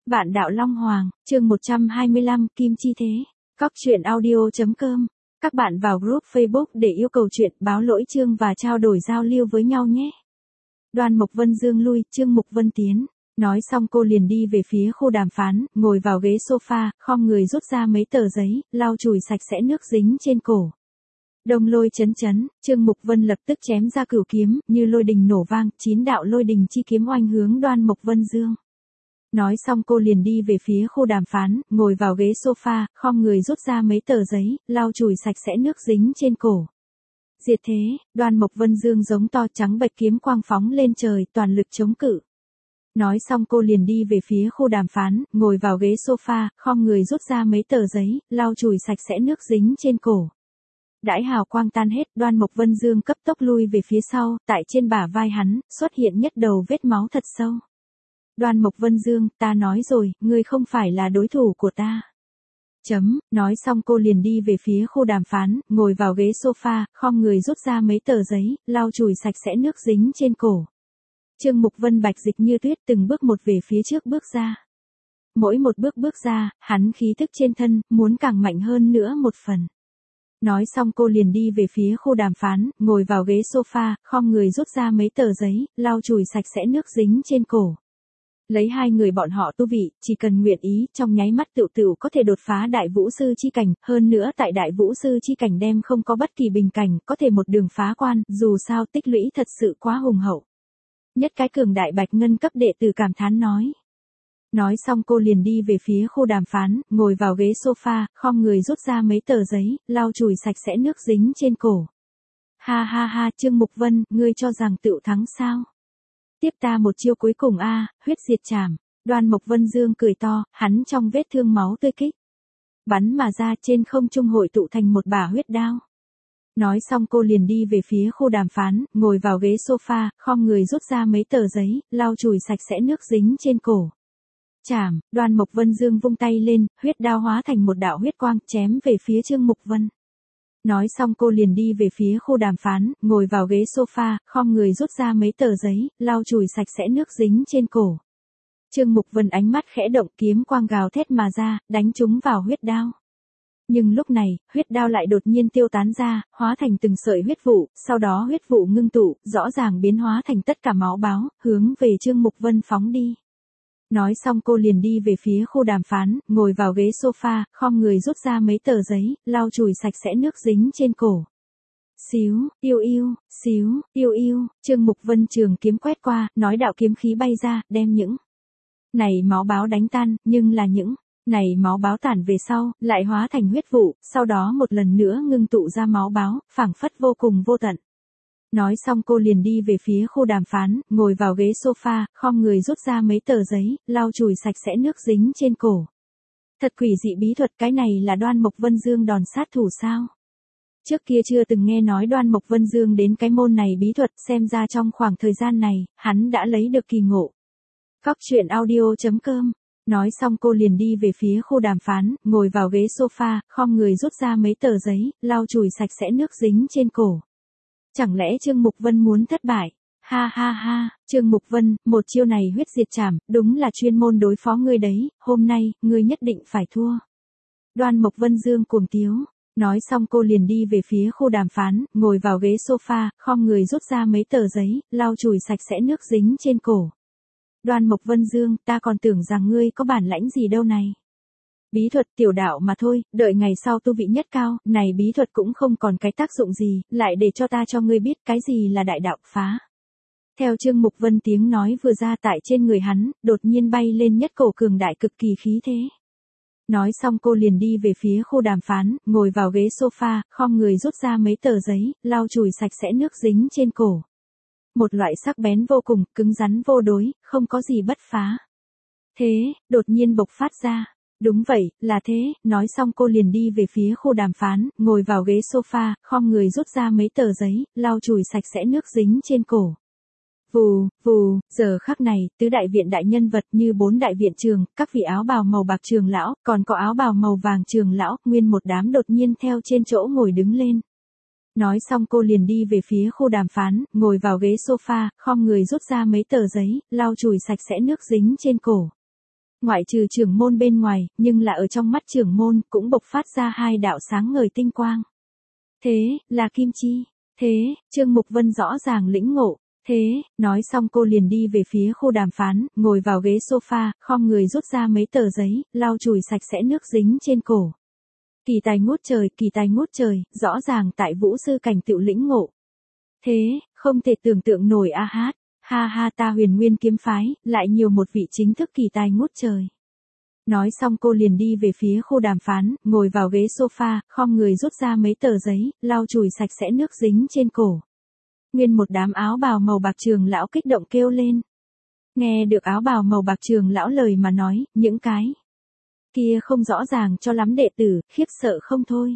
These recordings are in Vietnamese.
Vạn Đạo Long Hoàng, chương 125, Kim Chi Thế. Cóc truyện audio.com. Các bạn vào group Facebook để yêu cầu chuyện, báo lỗi chương và trao đổi giao lưu với nhau nhé. Đoan Mộc Vân Dương lui, Trương Mục Vân tiến. Nói xong cô liền đi về phía khu đàm phán, ngồi vào ghế sofa, khom người rút ra mấy tờ giấy, lau chùi sạch sẽ nước dính trên cổ. Đông lôi chấn chấn, Trương Mục Vân lập tức chém ra cửu kiếm, như lôi đình nổ vang, 9 đạo lôi đình chi kiếm oanh hướng Đoan Mộc Vân Dương. Nói xong cô liền đi về phía khu đàm phán, ngồi vào ghế sofa, khom người rút ra mấy tờ giấy, lau chùi sạch sẽ nước dính trên cổ. Diệt thế, Đoan Mộc Vân Dương giống to trắng bạch kiếm quang phóng lên trời, toàn lực chống cự. Nói xong cô liền đi về phía khu đàm phán, ngồi vào ghế sofa, khom người rút ra mấy tờ giấy, lau chùi sạch sẽ nước dính trên cổ. Đãi hào quang tan hết, Đoan Mộc Vân Dương cấp tốc lui về phía sau, tại trên bả vai hắn, xuất hiện nhất đầu vết máu thật sâu. Đoan Mộc Vân Dương, ta nói rồi, ngươi không phải là đối thủ của ta. Nói xong cô liền đi về phía khu đàm phán, ngồi vào ghế sofa, khom người rút ra mấy tờ giấy, lau chùi sạch sẽ nước dính trên cổ. Trương Mục Vân bạch dịch như tuyết từng bước một về phía trước bước ra. Mỗi một bước ra, hắn khí tức trên thân, muốn càng mạnh hơn nữa một phần. Nói xong cô liền đi về phía khu đàm phán, ngồi vào ghế sofa, khom người rút ra mấy tờ giấy, lau chùi sạch sẽ nước dính trên cổ. Lấy hai người bọn họ tu vị, chỉ cần nguyện ý, trong nháy mắt tựu có thể đột phá đại vũ sư chi cảnh, hơn nữa tại đại vũ sư chi cảnh đem không có bất kỳ bình cảnh, có thể một đường phá quan, dù sao tích lũy thật sự quá hùng hậu. Nhất cái cường đại bạch ngân cấp đệ tử cảm thán nói. Nói xong cô liền đi về phía khu đàm phán, ngồi vào ghế sofa, khom người rút ra mấy tờ giấy, lau chùi sạch sẽ nước dính trên cổ. Ha ha ha, Trương Mục Vân, ngươi cho rằng tựu thắng sao? Tiếp ta một chiêu cuối cùng a, huyết diệt trảm. Đoan Mộc Vân Dương cười to, hắn trong vết thương máu tươi kích. Bắn mà ra trên không trung hội tụ thành một bả huyết đao. Nói xong cô liền đi về phía khu đàm phán, ngồi vào ghế sofa, khom người rút ra mấy tờ giấy, lau chùi sạch sẽ nước dính trên cổ. Chảm, Đoan Mộc Vân Dương vung tay lên, huyết đao hóa thành một đạo huyết quang, chém về phía Trương Mục Vân. Nói xong cô liền đi về phía khu đàm phán, ngồi vào ghế sofa, khom người rút ra mấy tờ giấy, lau chùi sạch sẽ nước dính trên cổ. Trương Mục Vân ánh mắt khẽ động, kiếm quang gào thét mà ra, đánh trúng vào huyết đao. Nhưng lúc này, huyết đao lại đột nhiên tiêu tán ra, hóa thành từng sợi huyết vụ, sau đó huyết vụ ngưng tụ, rõ ràng biến hóa thành tất cả máu báo, hướng về Trương Mục Vân phóng đi. Nói xong cô liền đi về phía khu đàm phán, ngồi vào ghế sofa, khom người rút ra mấy tờ giấy, lau chùi sạch sẽ nước dính trên cổ. Xíu, yêu, Trương Mục Vân trường kiếm quét qua, nói đạo kiếm khí bay ra, đem những này máu báo đánh tan, nhưng là những này máu báo tản về sau, lại hóa thành huyết vụ, sau đó một lần nữa ngưng tụ ra máu báo, phảng phất vô cùng vô tận. Nói xong cô liền đi về phía khu đàm phán, ngồi vào ghế sofa, khom người rút ra mấy tờ giấy, lau chùi sạch sẽ nước dính trên cổ. Thật quỷ dị bí thuật, cái này là Đoan Mộc Vân Dương đòn sát thủ sao? Trước kia chưa từng nghe nói Đoan Mộc Vân Dương đến cái môn này bí thuật, xem ra trong khoảng thời gian này, hắn đã lấy được kỳ ngộ. Cóc truyện audio.com. Nói xong cô liền đi về phía khu đàm phán, ngồi vào ghế sofa, khom người rút ra mấy tờ giấy, lau chùi sạch sẽ nước dính trên cổ. Chẳng lẽ Trương Mục Vân muốn thất bại? Ha ha ha, Trương Mục Vân, một chiêu này huyết diệt trảm, đúng là chuyên môn đối phó ngươi đấy, hôm nay, ngươi nhất định phải thua. Đoan Mộc Vân Dương cuồng tiếu. Nói xong cô liền đi về phía khu đàm phán, ngồi vào ghế sofa, khom người rút ra mấy tờ giấy, lau chùi sạch sẽ nước dính trên cổ. Đoan Mộc Vân Dương, ta còn tưởng rằng ngươi có bản lãnh gì đâu này. Bí thuật tiểu đạo mà thôi, đợi ngày sau tu vị nhất cao, này bí thuật cũng không còn cái tác dụng gì, lại để cho ta cho ngươi biết cái gì là đại đạo phá. Theo Trương Mục Vân tiếng nói vừa ra, tại trên người hắn, đột nhiên bay lên nhất cổ cường đại cực kỳ khí thế. Nói xong cô liền đi về phía khu đàm phán, ngồi vào ghế sofa, khom người rút ra mấy tờ giấy, lau chùi sạch sẽ nước dính trên cổ. Một loại sắc bén vô cùng, cứng rắn vô đối, không có gì bất phá. Thế, đột nhiên bộc phát ra. Đúng vậy, là thế, nói xong cô liền đi về phía khu đàm phán, ngồi vào ghế sofa, khom người rút ra mấy tờ giấy, lau chùi sạch sẽ nước dính trên cổ. Vù, giờ khắc này, tứ đại viện đại nhân vật như 4 đại viện trường, các vị áo bào màu bạc trường lão, còn có áo bào màu vàng trường lão, nguyên một đám đột nhiên theo trên chỗ ngồi đứng lên. Nói xong cô liền đi về phía khu đàm phán, ngồi vào ghế sofa, khom người rút ra mấy tờ giấy, lau chùi sạch sẽ nước dính trên cổ. Ngoại trừ trưởng môn bên ngoài, nhưng là ở trong mắt trưởng môn, cũng bộc phát ra hai đạo sáng ngời tinh quang. Thế, là Kim Chi. Thế, Trương Mục Vân rõ ràng lĩnh ngộ. Thế, nói xong cô liền đi về phía khu đàm phán, ngồi vào ghế sofa, khom người rút ra mấy tờ giấy, lau chùi sạch sẽ nước dính trên cổ. Kỳ tài ngút trời, rõ ràng tại vũ sư cảnh tựu lĩnh ngộ. Thế, không thể tưởng tượng nổi a hát, ha ha ta Huyền Nguyên kiếm phái, lại nhiều một vị chính thức kỳ tài ngút trời. Nói xong cô liền đi về phía khu đàm phán, ngồi vào ghế sofa, khom người rút ra mấy tờ giấy, lau chùi sạch sẽ nước dính trên cổ. Nguyên một đám áo bào màu bạc trường lão kích động kêu lên. Nghe được áo bào màu bạc trường lão lời mà nói, những cái kia không rõ ràng cho lắm đệ tử, khiếp sợ không thôi.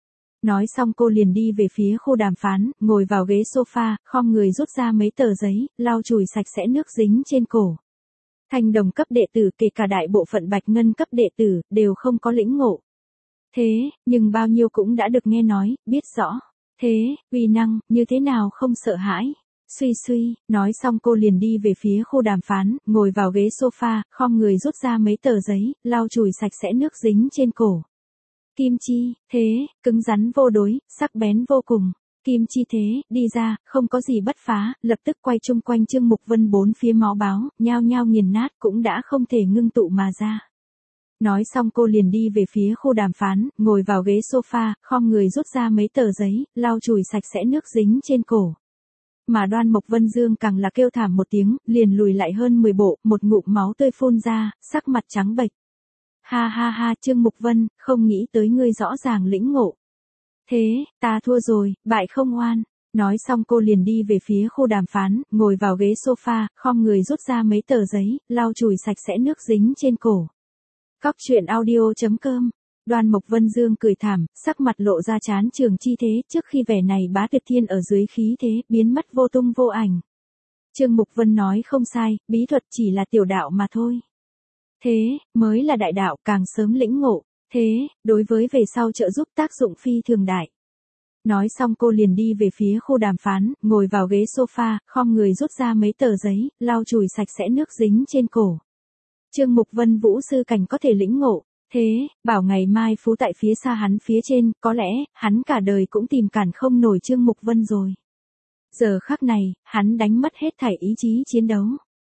Nói xong cô liền đi về phía khu đàm phán, ngồi vào ghế sofa, khom người rút ra mấy tờ giấy, lau chùi sạch sẽ nước dính trên cổ. Thanh đồng cấp đệ tử kể cả đại bộ phận bạch ngân cấp đệ tử, đều không có lĩnh ngộ. Thế, nhưng bao nhiêu cũng đã được nghe nói, biết rõ. Thế, uy năng, như thế nào không sợ hãi. Suy, nói xong cô liền đi về phía khu đàm phán, ngồi vào ghế sofa, khom người rút ra mấy tờ giấy, lau chùi sạch sẽ nước dính trên cổ. Kim Chi, thế, cứng rắn vô đối, sắc bén vô cùng. Kim Chi thế, đi ra, không có gì bất phá, lập tức quay chung quanh Trương Mục Vân bốn phía máu báo, nhao nhao nghiền nát cũng đã không thể ngưng tụ mà ra. Nói xong cô liền đi về phía khu đàm phán, ngồi vào ghế sofa, khom người rút ra mấy tờ giấy, lau chùi sạch sẽ nước dính trên cổ. Mà Đoan Mộc Vân Dương càng là kêu thảm một tiếng, liền lùi lại hơn 10 bộ, một ngụm máu tươi phun ra, sắc mặt trắng bệch. Ha ha ha Trương Mục Vân, không nghĩ tới ngươi rõ ràng lĩnh ngộ. Thế, ta thua rồi, bại không oan. Nói xong cô liền đi về phía khu đàm phán, ngồi vào ghế sofa, khom người rút ra mấy tờ giấy, lau chùi sạch sẽ nước dính trên cổ. Cóc truyện audio.com. Đoan Mộc Vân Dương cười thảm, sắc mặt lộ ra chán trường chi thế, trước khi vẻ này bá tuyệt thiên ở dưới khí thế, biến mất vô tung vô ảnh. Trương Mục Vân nói không sai, bí thuật chỉ là tiểu đạo mà thôi. Thế, mới là đại đạo, càng sớm lĩnh ngộ. Thế, đối với về sau trợ giúp tác dụng phi thường đại. Nói xong cô liền đi về phía khu đàm phán, ngồi vào ghế sofa, khom người rút ra mấy tờ giấy, lau chùi sạch sẽ nước dính trên cổ. Trương Mục Vân vũ sư cảnh có thể lĩnh ngộ. Thế, bảo ngày mai phú tại phía xa hắn phía trên, có lẽ, hắn cả đời cũng tìm cản không nổi Trương Mục Vân rồi. Giờ khắc này, hắn đánh mất hết thảy ý chí chiến đấu.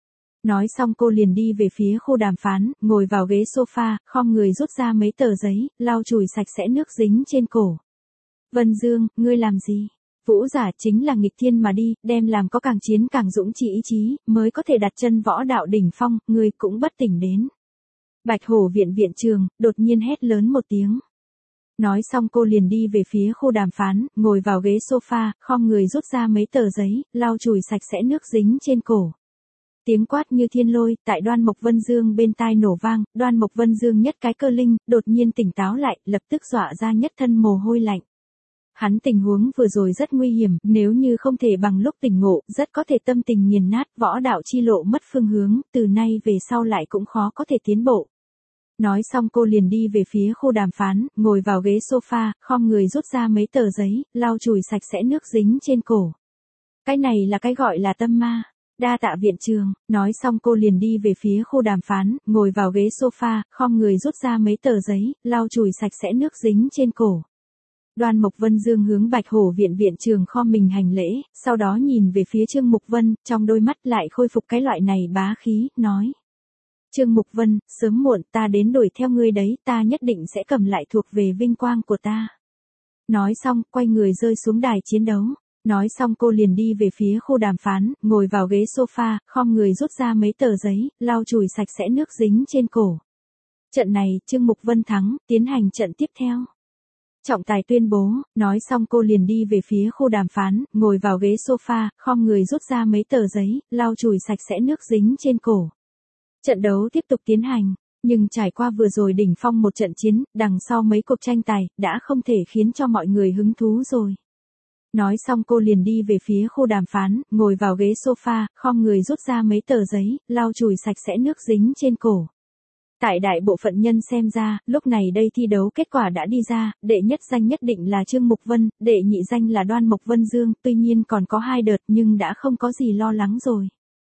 Nói xong cô liền đi về phía khu đàm phán, ngồi vào ghế sofa, khom người rút ra mấy tờ giấy, lau chùi sạch sẽ nước dính trên cổ. Vân Dương, ngươi làm gì? Vũ giả chính là nghịch thiên mà đi, đem làm có càng chiến càng dũng chỉ ý chí, mới có thể đặt chân võ đạo đỉnh phong, ngươi cũng bất tỉnh đến. Bạch Hổ viện viện trường, đột nhiên hét lớn một tiếng. Nói xong cô liền đi về phía khu đàm phán, ngồi vào ghế sofa, khom người rút ra mấy tờ giấy, lau chùi sạch sẽ nước dính trên cổ. Tiếng quát như thiên lôi, tại Đoan Mộc Vân Dương bên tai nổ vang, Đoan Mộc Vân Dương nhất cái cơ linh, đột nhiên tỉnh táo lại, lập tức dọa ra nhất thân mồ hôi lạnh. Hắn tình huống vừa rồi rất nguy hiểm, nếu như không thể bằng lúc tỉnh ngộ, rất có thể tâm tình nghiền nát, võ đạo chi lộ mất phương hướng, từ nay về sau lại cũng khó có thể tiến bộ. Nói xong cô liền đi về phía khu đàm phán, ngồi vào ghế sofa, khom người rút ra mấy tờ giấy, lau chùi sạch sẽ nước dính trên cổ. Cái này là cái gọi là tâm ma. Đa tạ viện trường, nói xong cô liền đi về phía khu đàm phán, ngồi vào ghế sofa, khom người rút ra mấy tờ giấy, lau chùi sạch sẽ nước dính trên cổ. Đoan Mộc Vân Dương hướng Bạch Hổ viện viện trường khom mình hành lễ, sau đó nhìn về phía Trương Mục Vân, trong đôi mắt lại khôi phục cái loại này bá khí, nói. Trương Mục Vân, sớm muộn ta đến đuổi theo ngươi đấy, ta nhất định sẽ cầm lại thuộc về vinh quang của ta. Nói xong, quay người rơi xuống đài chiến đấu. Nói xong cô liền đi về phía khu đàm phán, ngồi vào ghế sofa, khom người rút ra mấy tờ giấy, lau chùi sạch sẽ nước dính trên cổ. Trận này, Trương Mục Vân thắng, tiến hành trận tiếp theo. Trọng tài tuyên bố, nói xong cô liền đi về phía khu đàm phán, ngồi vào ghế sofa, khom người rút ra mấy tờ giấy, lau chùi sạch sẽ nước dính trên cổ. Trận đấu tiếp tục tiến hành, nhưng trải qua vừa rồi đỉnh phong một trận chiến, đằng sau mấy cuộc tranh tài, đã không thể khiến cho mọi người hứng thú rồi. Nói xong cô liền đi về phía khu đàm phán, ngồi vào ghế sofa, khom người rút ra mấy tờ giấy, lau chùi sạch sẽ nước dính trên cổ. Tại đại bộ phận nhân xem ra, lúc này đây thi đấu kết quả đã đi ra, đệ nhất danh nhất định là Trương Mục Vân, đệ nhị danh là Đoan Mộc Vân Dương, tuy nhiên còn có 2 đợt nhưng đã không có gì lo lắng rồi.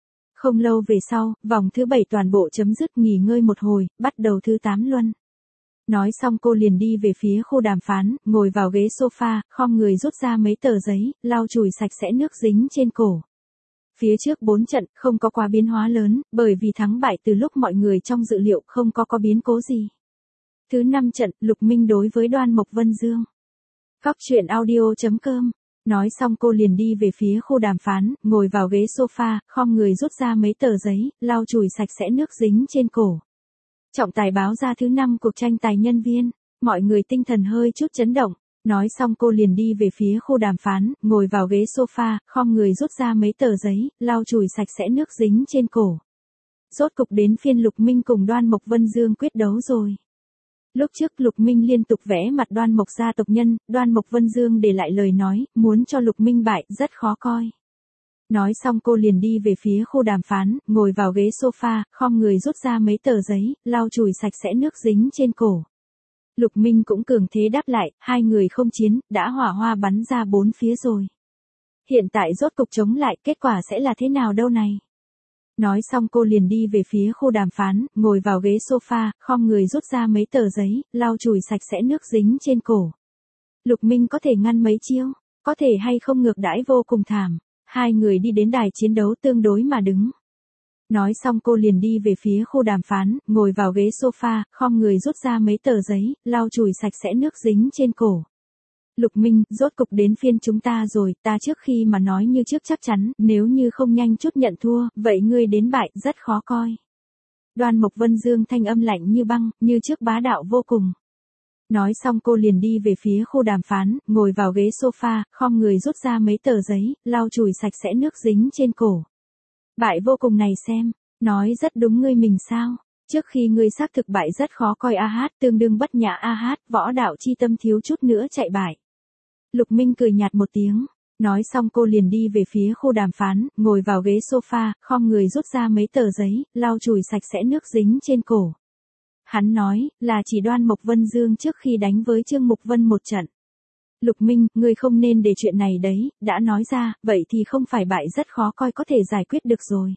Không lâu về sau, vòng thứ 7 toàn bộ chấm dứt, nghỉ ngơi một hồi, bắt đầu thứ 8 luân. Nói xong cô liền đi về phía khu đàm phán, ngồi vào ghế sofa, khom người rút ra mấy tờ giấy, lau chùi sạch sẽ nước dính trên cổ. Phía trước 4 trận, không có quá biến hóa lớn, bởi vì thắng bại từ lúc mọi người trong dự liệu không có biến cố gì. Thứ 5 trận, Lục Minh đối với Đoan Mộc Vân Dương. Cóc truyện audio.com. Nói xong cô liền đi về phía khu đàm phán, ngồi vào ghế sofa, khom người rút ra mấy tờ giấy, lau chùi sạch sẽ nước dính trên cổ. Trọng tài báo ra thứ 5 cuộc tranh tài nhân viên, mọi người tinh thần hơi chút chấn động. Nói xong cô liền đi về phía khu đàm phán, ngồi vào ghế sofa, khom người rút ra mấy tờ giấy, lau chùi sạch sẽ nước dính trên cổ. Rốt cục đến phiên Lục Minh cùng Đoan Mộc Vân Dương quyết đấu rồi. Lúc trước Lục Minh liên tục vẽ mặt Đoan Mộc gia tộc nhân, Đoan Mộc Vân Dương để lại lời nói, muốn cho Lục Minh bại, rất khó coi. Nói xong cô liền đi về phía khu đàm phán, ngồi vào ghế sofa, khom người rút ra mấy tờ giấy, lau chùi sạch sẽ nước dính trên cổ. Lục Minh cũng cường thế đáp lại, hai người không chiến, đã hỏa hoa bắn ra bốn phía rồi. Hiện tại rốt cục chống lại, kết quả sẽ là thế nào đâu này? Nói xong cô liền đi về phía khu đàm phán, ngồi vào ghế sofa, khom người rút ra mấy tờ giấy, lau chùi sạch sẽ nước dính trên cổ. Lục Minh có thể ngăn mấy chiêu, có thể hay không ngược đãi vô cùng thảm. Hai người đi đến đài chiến đấu tương đối mà đứng. Nói xong cô liền đi về phía khu đàm phán, ngồi vào ghế sofa, khom người rút ra mấy tờ giấy, lau chùi sạch sẽ nước dính trên cổ. Lục Minh, rốt cục đến phiên chúng ta rồi, ta trước khi mà nói như trước chắc chắn, nếu như không nhanh chút nhận thua, vậy ngươi đến bại, rất khó coi. Đoan Mộc Vân Dương thanh âm lạnh như băng, như trước bá đạo vô cùng. Nói xong cô liền đi về phía khu đàm phán, ngồi vào ghế sofa, khom người rút ra mấy tờ giấy, lau chùi sạch sẽ nước dính trên cổ. Bại vô cùng này xem, nói rất đúng ngươi mình sao, trước khi ngươi xác thực bại rất khó coi a hát, tương đương bất nhã a hát, võ đạo chi tâm thiếu chút nữa chạy bại. Lục Minh cười nhạt một tiếng, nói xong cô liền đi về phía khu đàm phán, ngồi vào ghế sofa, khom người rút ra mấy tờ giấy, lau chùi sạch sẽ nước dính trên cổ. Hắn nói, là chỉ Đoan Mộc Vân Dương trước khi đánh với Trương Mục Vân một trận. Lục Minh, ngươi không nên để chuyện này đấy, đã nói ra, vậy thì không phải bại rất khó coi có thể giải quyết được rồi.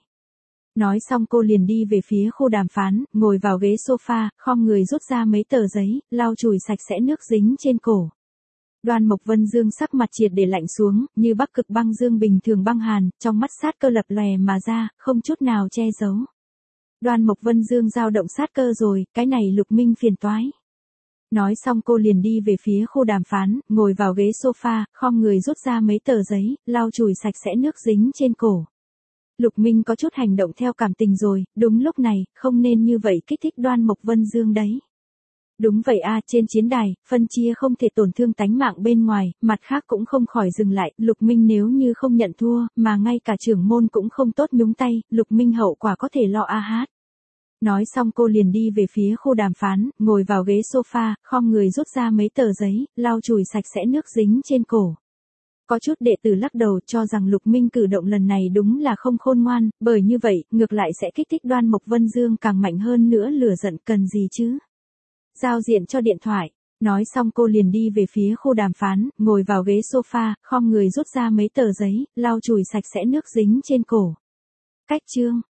Nói xong cô liền đi về phía khu đàm phán, ngồi vào ghế sofa, khom người rút ra mấy tờ giấy, lau chùi sạch sẽ nước dính trên cổ. Đoan Mộc Vân Dương sắc mặt triệt để lạnh xuống, như Bắc Cực băng dương bình thường băng hàn, trong mắt sát cơ lập lòe mà ra, không chút nào che giấu. Đoan Mộc Vân Dương dao động sát cơ rồi, cái này Lục Minh phiền toái. Nói xong cô liền đi về phía khu đàm phán, ngồi vào ghế sofa, khom người rút ra mấy tờ giấy, lau chùi sạch sẽ nước dính trên cổ. Lục Minh có chút hành động theo cảm tình rồi, đúng lúc này, không nên như vậy kích thích Đoan Mộc Vân Dương đấy. Đúng vậy a, trên chiến đài, phân chia không thể tổn thương tánh mạng bên ngoài, mặt khác cũng không khỏi dừng lại, Lục Minh nếu như không nhận thua, mà ngay cả trưởng môn cũng không tốt nhúng tay, Lục Minh hậu quả có thể lo a hát. Nói xong cô liền đi về phía khu đàm phán, ngồi vào ghế sofa, khom người rút ra mấy tờ giấy, lau chùi sạch sẽ nước dính trên cổ. Có chút đệ tử lắc đầu cho rằng Lục Minh cử động lần này đúng là không khôn ngoan, bởi như vậy, ngược lại sẽ kích thích Đoan Mộc Vân Dương càng mạnh hơn nữa, lửa giận cần gì chứ. Giao diện cho điện thoại. Nói xong cô liền đi về phía khu đàm phán, ngồi vào ghế sofa, khom người rút ra mấy tờ giấy, lau chùi sạch sẽ nước dính trên cổ. Cách chương.